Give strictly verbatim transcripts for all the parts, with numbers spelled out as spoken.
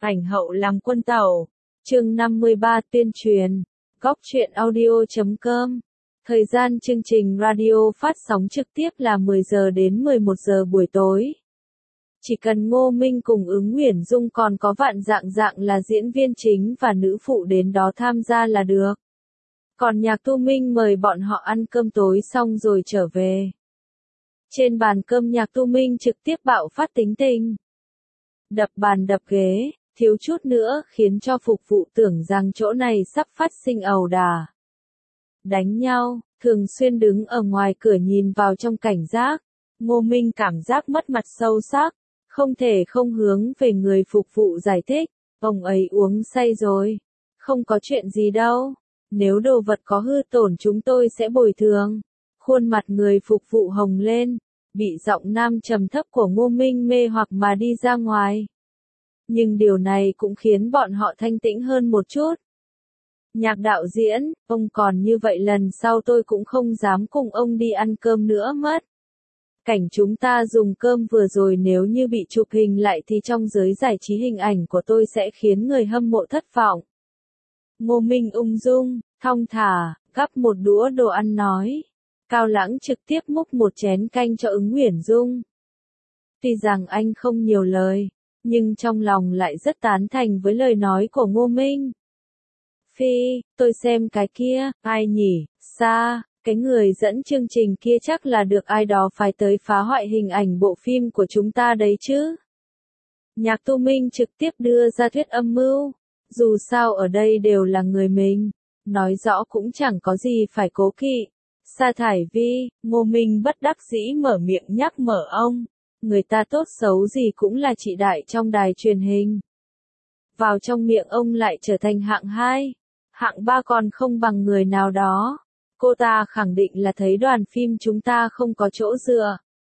Ảnh hậu làm quân tàu. Chương năm mươi ba tuyên truyền. Góc truyện audio chấm com. Thời gian chương trình radio phát sóng trực tiếp là mười giờ đến mười một giờ buổi tối. Chỉ cần Ngô Minh cùng Ứng Uyển Dung còn có Vạn Dạng Dạng là diễn viên chính và nữ phụ đến đó tham gia là được. Còn Nhạc Tu Minh mời bọn họ ăn cơm tối xong rồi trở về. Trên bàn cơm Nhạc Tu Minh trực tiếp bạo phát tính tình. Đập bàn đập ghế, thiếu chút nữa khiến cho phục vụ tưởng rằng chỗ này sắp phát sinh ẩu đả. Đánh nhau, thường xuyên đứng ở ngoài cửa nhìn vào trong cảnh giác. Ngô Minh cảm giác mất mặt sâu sắc, không thể không hướng về người phục vụ giải thích. Ông ấy uống say rồi. Không có chuyện gì đâu. Nếu đồ vật có hư tổn chúng tôi sẽ bồi thường. Khuôn mặt người phục vụ hồng lên, bị giọng nam trầm thấp của Ngô Minh mê hoặc mà đi ra ngoài. Nhưng điều này cũng khiến bọn họ thanh tĩnh hơn một chút. Nhạc đạo diễn, ông còn như vậy lần sau tôi cũng không dám cùng ông đi ăn cơm nữa mất. Cảnh chúng ta dùng cơm vừa rồi nếu như bị chụp hình lại thì trong giới giải trí hình ảnh của tôi sẽ khiến người hâm mộ thất vọng. Ngô Minh ung dung, thong thả, gắp một đũa đồ ăn nói. Cao Lãng trực tiếp múc một chén canh cho Ứng Uyển Dung. Tuy rằng anh không nhiều lời, nhưng trong lòng lại rất tán thành với lời nói của Ngô Minh. Phi, tôi xem cái kia, ai nhỉ, xa, cái người dẫn chương trình kia chắc là được ai đó phái tới phá hoại hình ảnh bộ phim của chúng ta đấy chứ. Nhạc Tu Minh trực tiếp đưa ra thuyết âm mưu, dù sao ở đây đều là người mình, nói rõ cũng chẳng có gì phải cố kỵ. Sa thải Vi, Ngô Minh bất đắc dĩ mở miệng nhắc mở ông. Người ta tốt xấu gì cũng là chị đại trong đài truyền hình. Vào trong miệng ông lại trở thành hạng hai. Hạng ba còn không bằng người nào đó. Cô ta khẳng định là thấy đoàn phim chúng ta không có chỗ dựa.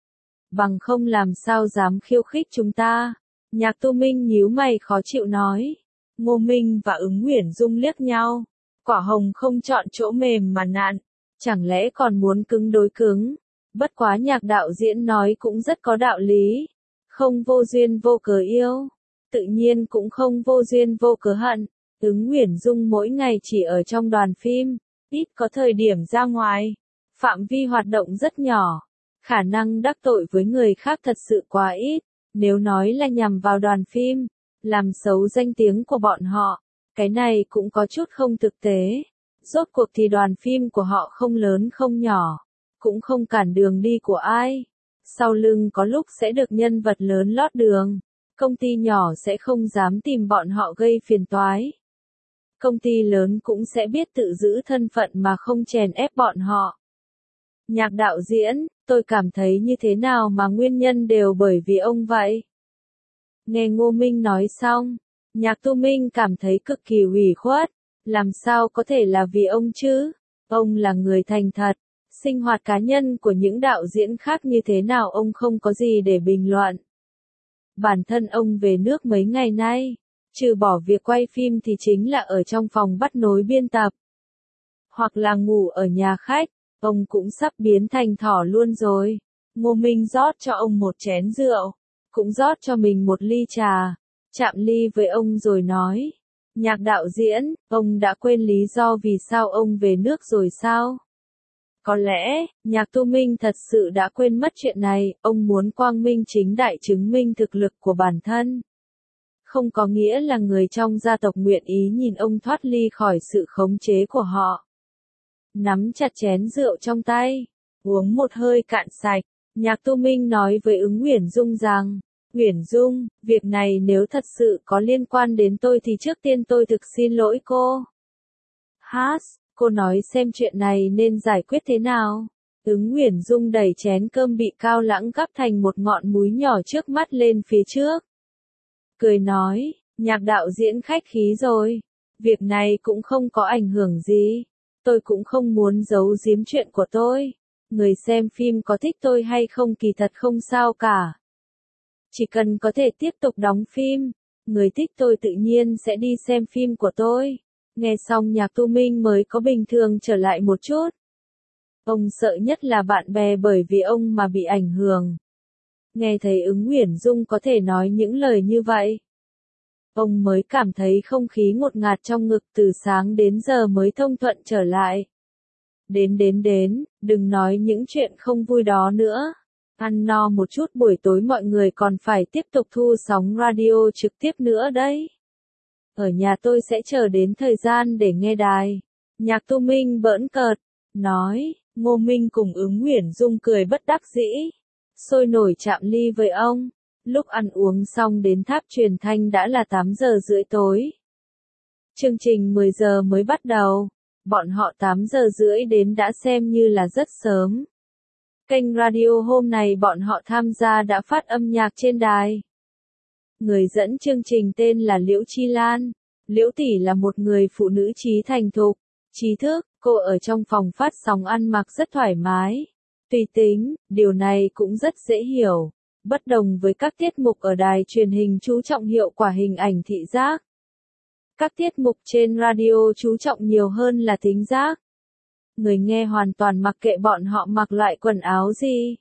Bằng không làm sao dám khiêu khích chúng ta. Nhạc Tu Minh nhíu mày khó chịu nói. Ngô Minh và Ứng Uyển Dung liếc nhau. Quả hồng không chọn chỗ mềm mà nặn. Chẳng lẽ còn muốn cứng đối cứng? Bất quá nhạc đạo diễn nói cũng rất có đạo lý. Không vô duyên vô cớ yêu. Tự nhiên cũng không vô duyên vô cớ hận. Ứng Uyển Dung mỗi ngày chỉ ở trong đoàn phim. Ít có thời điểm ra ngoài. Phạm vi hoạt động rất nhỏ. Khả năng đắc tội với người khác thật sự quá ít. Nếu nói là nhằm vào đoàn phim, làm xấu danh tiếng của bọn họ, cái này cũng có chút không thực tế. Rốt cuộc thì đoàn phim của họ không lớn không nhỏ, cũng không cản đường đi của ai. Sau lưng có lúc sẽ được nhân vật lớn lót đường. Công ty nhỏ sẽ không dám tìm bọn họ gây phiền toái. Công ty lớn cũng sẽ biết tự giữ thân phận mà không chèn ép bọn họ. Nhạc đạo diễn, tôi cảm thấy như thế nào mà nguyên nhân đều bởi vì ông vậy. Nghe Ngô Minh nói xong, Nhạc Tu Minh cảm thấy cực kỳ ủy khuất. Làm sao có thể là vì ông chứ? Ông là người thành thật. Sinh hoạt cá nhân của những đạo diễn khác như thế nào ông không có gì để bình luận. Bản thân ông về nước mấy ngày nay, trừ bỏ việc quay phim thì chính là ở trong phòng bắt nối biên tập. Hoặc là ngủ ở nhà khách, ông cũng sắp biến thành thỏ luôn rồi. Ngô Minh rót cho ông một chén rượu, cũng rót cho mình một ly trà, chạm ly với ông rồi nói. Nhạc đạo diễn, ông đã quên lý do vì sao ông về nước rồi sao? Có lẽ, Nhạc Tu Minh thật sự đã quên mất chuyện này, ông muốn quang minh chính đại chứng minh thực lực của bản thân. Không có nghĩa là người trong gia tộc nguyện ý nhìn ông thoát ly khỏi sự khống chế của họ. Nắm chặt chén rượu trong tay, uống một hơi cạn sạch, Nhạc Tu Minh nói với Ứng Uyển Dung rằng, Uyển Dung, việc này nếu thật sự có liên quan đến tôi thì trước tiên tôi thực xin lỗi cô. Hát, cô nói xem chuyện này nên giải quyết thế nào. Ứng Uyển Dung đẩy chén cơm bị Cao Lãng gắp thành một ngọn múi nhỏ trước mắt lên phía trước. Cười nói, nhạc đạo diễn khách khí rồi. Việc này cũng không có ảnh hưởng gì. Tôi cũng không muốn giấu giếm chuyện của tôi. Người xem phim có thích tôi hay không kỳ thật không sao cả. Chỉ cần có thể tiếp tục đóng phim, người thích tôi tự nhiên sẽ đi xem phim của tôi. Nghe xong Nhạc Tu Minh mới có bình thường trở lại một chút. Ông sợ nhất là bạn bè bởi vì ông mà bị ảnh hưởng. Nghe thấy Ứng Uyển Dung có thể nói những lời như vậy. Ông mới cảm thấy không khí ngột ngạt trong ngực, từ sáng đến giờ mới thông thuận trở lại. Đến đến đến, đừng nói những chuyện không vui đó nữa. Ăn no một chút, buổi tối mọi người còn phải tiếp tục thu sóng radio trực tiếp nữa đấy. Ở nhà tôi sẽ chờ đến thời gian để nghe đài. Nhạc Thu Minh bỡn cợt, nói. Ngô Minh cùng Ứng Uyển Dung cười bất đắc dĩ, sôi nổi chạm ly với ông. Lúc ăn uống xong đến tháp truyền thanh đã là tám giờ rưỡi tối. Chương trình mười giờ mới bắt đầu, bọn họ tám giờ rưỡi đến đã xem như là rất sớm. Kênh radio hôm nay bọn họ tham gia đã phát âm nhạc trên đài. Người dẫn chương trình tên là Liễu Chi Lan. Liễu tỷ là một người phụ nữ trí thành thục, trí thức, cô ở trong phòng phát sóng ăn mặc rất thoải mái, tùy tính, điều này cũng rất dễ hiểu. Bất đồng với các tiết mục ở đài truyền hình chú trọng hiệu quả hình ảnh thị giác. Các tiết mục trên radio chú trọng nhiều hơn là thính giác. Người nghe hoàn toàn mặc kệ bọn họ mặc loại quần áo gì.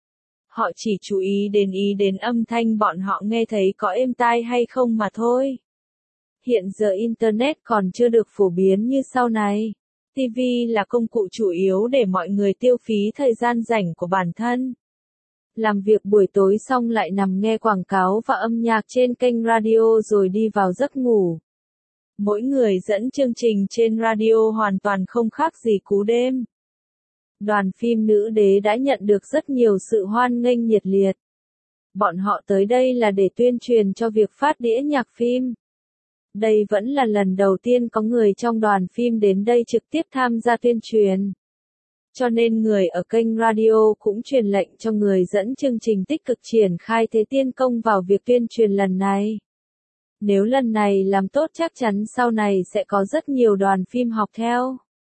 Họ chỉ chú ý đến ý đến âm thanh bọn họ nghe thấy có êm tai hay không mà thôi. Hiện giờ Internet còn chưa được phổ biến như sau này. ti vi là công cụ chủ yếu để mọi người tiêu phí thời gian rảnh của bản thân. Làm việc buổi tối xong lại nằm nghe quảng cáo và âm nhạc trên kênh radio rồi đi vào giấc ngủ. Mỗi người dẫn chương trình trên radio hoàn toàn không khác gì cú đêm. Đoàn phim Nữ Đế đã nhận được rất nhiều sự hoan nghênh nhiệt liệt. Bọn họ tới đây là để tuyên truyền cho việc phát đĩa nhạc phim. Đây vẫn là lần đầu tiên có người trong đoàn phim đến đây trực tiếp tham gia tuyên truyền. Cho nên người ở kênh radio cũng truyền lệnh cho người dẫn chương trình tích cực triển khai thế tiên công vào việc tuyên truyền lần này. Nếu lần này làm tốt chắc chắn sau này sẽ có rất nhiều đoàn phim học theo.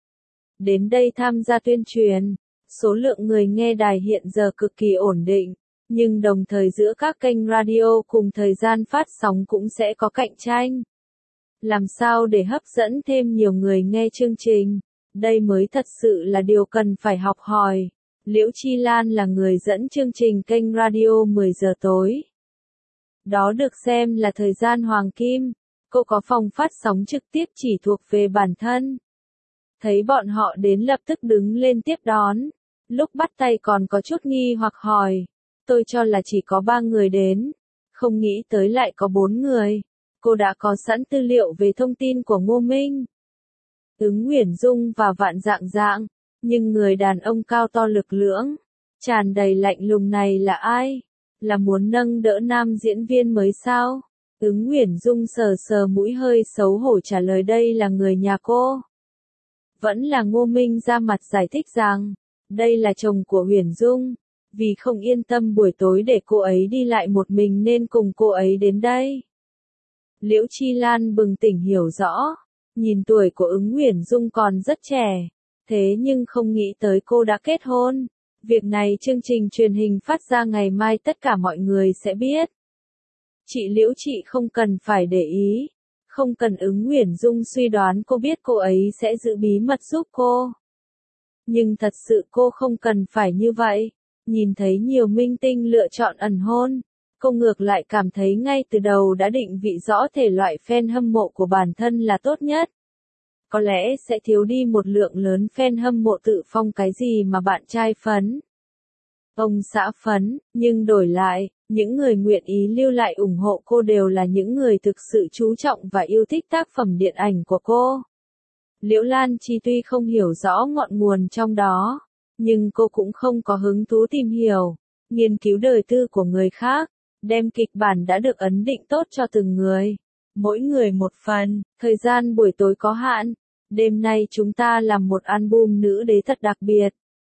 Đến đây tham gia tuyên truyền, số lượng người nghe đài hiện giờ cực kỳ ổn định, nhưng đồng thời giữa các kênh radio cùng thời gian phát sóng cũng sẽ có cạnh tranh. Làm sao để hấp dẫn thêm nhiều người nghe chương trình? Đây mới thật sự là điều cần phải học hỏi. Liễu Chi Lan là người dẫn chương trình kênh radio mười giờ tối. Đó được xem là thời gian hoàng kim. Cô có phòng phát sóng trực tiếp chỉ thuộc về bản thân. Thấy bọn họ đến lập tức đứng lên tiếp đón. Lúc bắt tay còn có chút nghi hoặc hỏi. Tôi cho là chỉ có ba người đến. Không nghĩ tới lại có bốn người. Cô đã có sẵn tư liệu về thông tin của Ngô Minh, Ứng Uyển Dung và Vạn Dạng Dạng, nhưng người đàn ông cao to lực lưỡng, tràn đầy lạnh lùng này là ai? Là muốn nâng đỡ nam diễn viên mới sao? Ứng Uyển Dung sờ sờ mũi hơi xấu hổ trả lời đây là người nhà cô. Vẫn là Ngô Minh ra mặt giải thích rằng, đây là chồng của Uyển Dung, vì không yên tâm buổi tối để cô ấy đi lại một mình nên cùng cô ấy đến đây. Liễu Chi Lan bừng tỉnh hiểu rõ, nhìn tuổi của Ứng Uyển Dung còn rất trẻ, thế nhưng không nghĩ tới cô đã kết hôn. Việc này chương trình truyền hình phát ra ngày mai tất cả mọi người sẽ biết. Chị Liễu chị không cần phải để ý, không cần Ứng Uyển Dung suy đoán cô biết cô ấy sẽ giữ bí mật giúp cô. Nhưng thật sự cô không cần phải như vậy, nhìn thấy nhiều minh tinh lựa chọn ẩn hôn. Cô ngược lại cảm thấy ngay từ đầu đã định vị rõ thể loại fan hâm mộ của bản thân là tốt nhất. Có lẽ sẽ thiếu đi một lượng lớn fan hâm mộ tự phong cái gì mà bạn trai phấn. Ông xã phấn, nhưng đổi lại, những người nguyện ý lưu lại ủng hộ cô đều là những người thực sự chú trọng và yêu thích tác phẩm điện ảnh của cô. Liễu Lan Chi tuy không hiểu rõ ngọn nguồn trong đó, nhưng cô cũng không có hứng thú tìm hiểu, nghiên cứu đời tư của người khác. Đem kịch bản đã được ấn định tốt cho từng người. Mỗi người một phần, thời gian buổi tối có hạn. Đêm nay chúng ta làm một album Nữ Đế thật đặc biệt.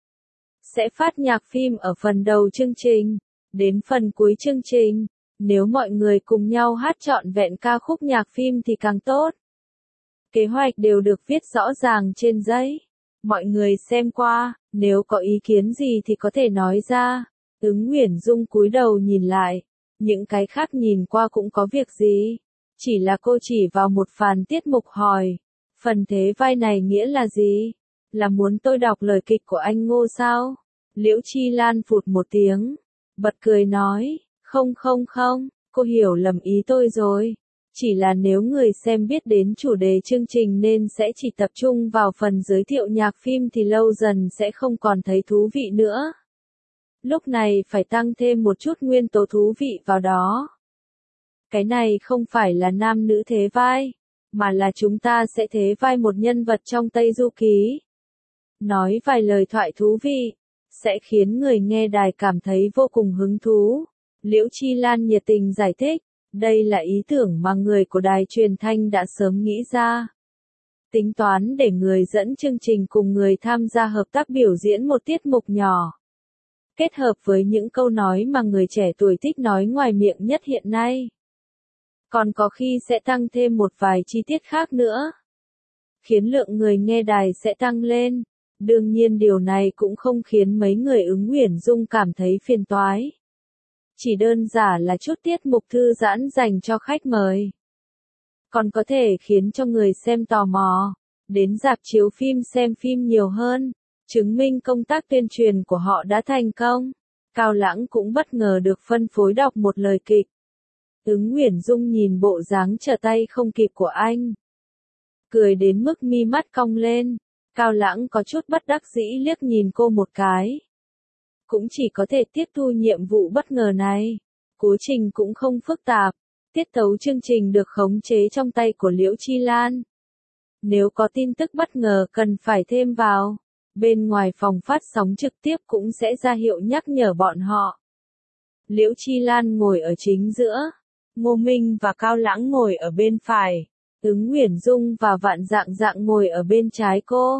Sẽ phát nhạc phim ở phần đầu chương trình. Đến phần cuối chương trình, nếu mọi người cùng nhau hát trọn vẹn ca khúc nhạc phim thì càng tốt. Kế hoạch đều được viết rõ ràng trên giấy. Mọi người xem qua, nếu có ý kiến gì thì có thể nói ra. Ứng Uyển Dung cúi đầu nhìn lại. Những cái khác nhìn qua cũng có việc gì. Chỉ là cô chỉ vào một phần tiết mục hỏi. Phần thế vai này nghĩa là gì? Là muốn tôi đọc lời kịch của anh Ngô sao? Liễu Chi Lan phụt một tiếng. Bật cười nói. Không không không, cô hiểu lầm ý tôi rồi. Chỉ là nếu người xem biết đến chủ đề chương trình nên sẽ chỉ tập trung vào phần giới thiệu nhạc phim thì lâu dần sẽ không còn thấy thú vị nữa. Lúc này phải tăng thêm một chút nguyên tố thú vị vào đó. Cái này không phải là nam nữ thế vai, mà là chúng ta sẽ thế vai một nhân vật trong Tây Du Ký. Nói vài lời thoại thú vị, sẽ khiến người nghe đài cảm thấy vô cùng hứng thú. Liễu Chi Lan nhiệt tình giải thích, đây là ý tưởng mà người của đài truyền thanh đã sớm nghĩ ra. Tính toán để người dẫn chương trình cùng người tham gia hợp tác biểu diễn một tiết mục nhỏ. Kết hợp với những câu nói mà người trẻ tuổi thích nói ngoài miệng nhất hiện nay. Còn có khi sẽ tăng thêm một vài chi tiết khác nữa. Khiến lượng người nghe đài sẽ tăng lên. Đương nhiên điều này cũng không khiến mấy người ứng Uyển Dung cảm thấy phiền toái. Chỉ đơn giản là chút tiết mục thư giãn dành cho khách mời. Còn có thể khiến cho người xem tò mò, đến rạp chiếu phim xem phim nhiều hơn, chứng minh công tác tuyên truyền của họ đã thành công. Cao Lãng cũng bất ngờ được phân phối đọc một lời kịch. Ứng Uyển Dung nhìn bộ dáng trở tay không kịp của anh. Cười đến mức mi mắt cong lên, Cao Lãng có chút bất đắc dĩ liếc nhìn cô một cái. Cũng chỉ có thể tiếp thu nhiệm vụ bất ngờ này. Quá trình cũng không phức tạp, tiết tấu chương trình được khống chế trong tay của Liễu Chi Lan. Nếu có tin tức bất ngờ cần phải thêm vào, bên ngoài phòng phát sóng trực tiếp cũng sẽ ra hiệu nhắc nhở bọn họ. Liễu Chi Lan ngồi ở chính giữa, Ngô Minh và Cao Lãng ngồi ở bên phải, Ứng Uyển Dung và Vạn Dạng Dạng ngồi ở bên trái cô.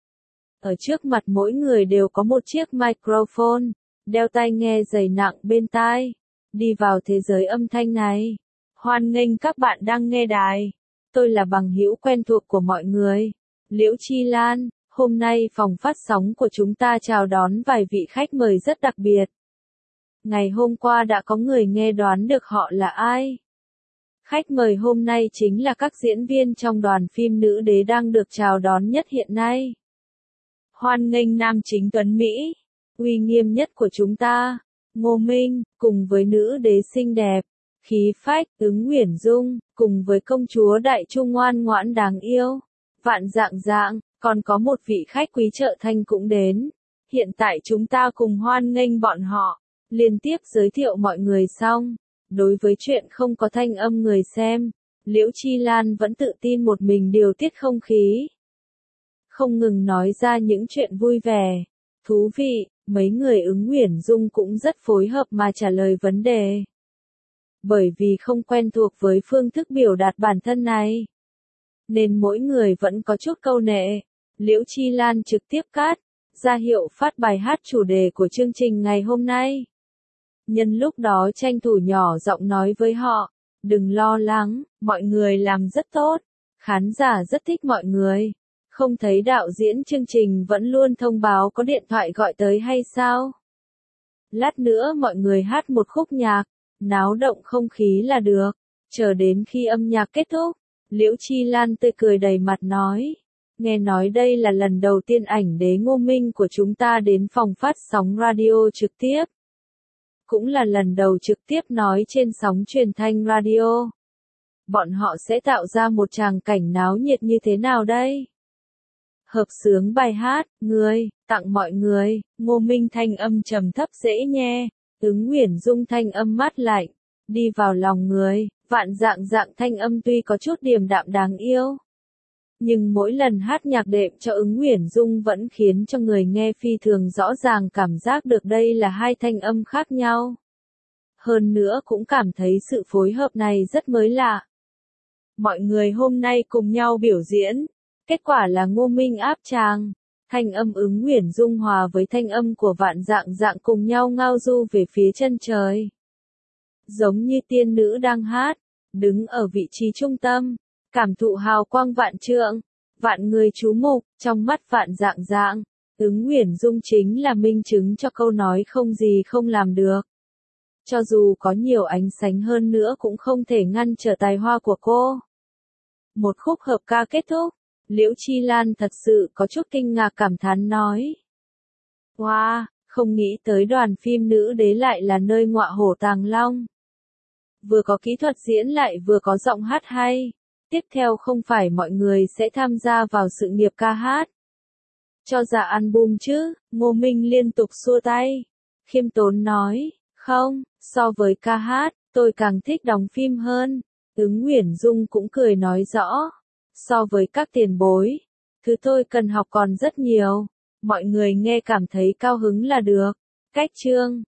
Ở trước mặt mỗi người đều có một chiếc microphone, đeo tai nghe dày nặng bên tai. Đi vào thế giới âm thanh này. Hoan nghênh các bạn đang nghe đài. Tôi là bằng hữu quen thuộc của mọi người. Liễu Chi Lan, hôm nay phòng phát sóng của chúng ta chào đón vài vị khách mời rất đặc biệt. Ngày hôm qua đã có người nghe đoán được họ là ai. Khách mời hôm nay chính là các diễn viên trong đoàn phim Nữ Đế đang được chào đón nhất hiện nay. Hoan nghênh nam chính tuấn Mỹ, uy nghiêm nhất của chúng ta, Ngô Minh, cùng với nữ đế xinh đẹp, khí phách, Ứng Uyển Dung, cùng với công chúa Đại Trung ngoan ngoãn đáng yêu, Vạn Dạng Dạng, còn có một vị khách quý trợ thanh cũng đến. Hiện tại chúng ta cùng hoan nghênh bọn họ. Liên tiếp giới thiệu mọi người xong. Đối với chuyện không có thanh âm người xem, Liễu Chi Lan vẫn tự tin một mình điều tiết không khí. Không ngừng nói ra những chuyện vui vẻ, thú vị, mấy người Ứng Uyển Dung cũng rất phối hợp mà trả lời vấn đề. Bởi vì không quen thuộc với phương thức biểu đạt bản thân này, nên mỗi người vẫn có chút câu nệ. Liễu Chi Lan trực tiếp cắt, ra hiệu phát bài hát chủ đề của chương trình ngày hôm nay. Nhân lúc đó tranh thủ nhỏ giọng nói với họ, đừng lo lắng, mọi người làm rất tốt, khán giả rất thích mọi người. Không thấy đạo diễn chương trình vẫn luôn thông báo có điện thoại gọi tới hay sao? Lát nữa mọi người hát một khúc nhạc, náo động không khí là được. Chờ đến khi âm nhạc kết thúc, Liễu Chi Lan tươi cười đầy mặt nói. Nghe nói đây là lần đầu tiên ảnh đế Ngô Minh của chúng ta đến phòng phát sóng radio trực tiếp. Cũng là lần đầu trực tiếp nói trên sóng truyền thanh radio. Bọn họ sẽ tạo ra một tràng cảnh náo nhiệt như thế nào đây? Hợp xướng bài hát, người, tặng mọi người, Ngô Minh thanh âm trầm thấp dễ nghe, Ứng Uyển Dung thanh âm mát lạnh, đi vào lòng người, Vạn Dạng Dạng thanh âm tuy có chút điềm đạm đáng yêu. Nhưng mỗi lần hát nhạc đệm cho Ứng Uyển Dung vẫn khiến cho người nghe phi thường rõ ràng cảm giác được đây là hai thanh âm khác nhau. Hơn nữa cũng cảm thấy sự phối hợp này rất mới lạ. Mọi người hôm nay cùng nhau biểu diễn. Kết quả là Ngô Minh áp tràng, thanh âm Ứng Uyển Dung hòa với thanh âm của Vạn Dạng Dạng cùng nhau ngao du về phía chân trời. Giống như tiên nữ đang hát, đứng ở vị trí trung tâm, cảm thụ hào quang vạn trượng, vạn người chú mục, trong mắt Vạn Dạng Dạng, Ứng Uyển Dung chính là minh chứng cho câu nói không gì không làm được. Cho dù có nhiều ánh sáng hơn nữa cũng không thể ngăn trở tài hoa của cô. Một khúc hợp ca kết thúc. Liễu Chi Lan thật sự có chút kinh ngạc cảm thán nói. Wow, không nghĩ tới đoàn phim Nữ Đế lại là nơi ngọa hổ tàng long. vừa có kỹ thuật diễn lại vừa có giọng hát hay. Tiếp theo không phải mọi người sẽ tham gia vào sự nghiệp ca hát cho ra album chứ, Ngô Minh liên tục xua tay. Khiêm tốn nói, không, so với ca hát, tôi càng thích đóng phim hơn. Ứng Uyển Dung cũng cười nói rõ, so với các tiền bối, thứ tôi cần học còn rất nhiều. Mọi người nghe cảm thấy cao hứng là được. Cách chương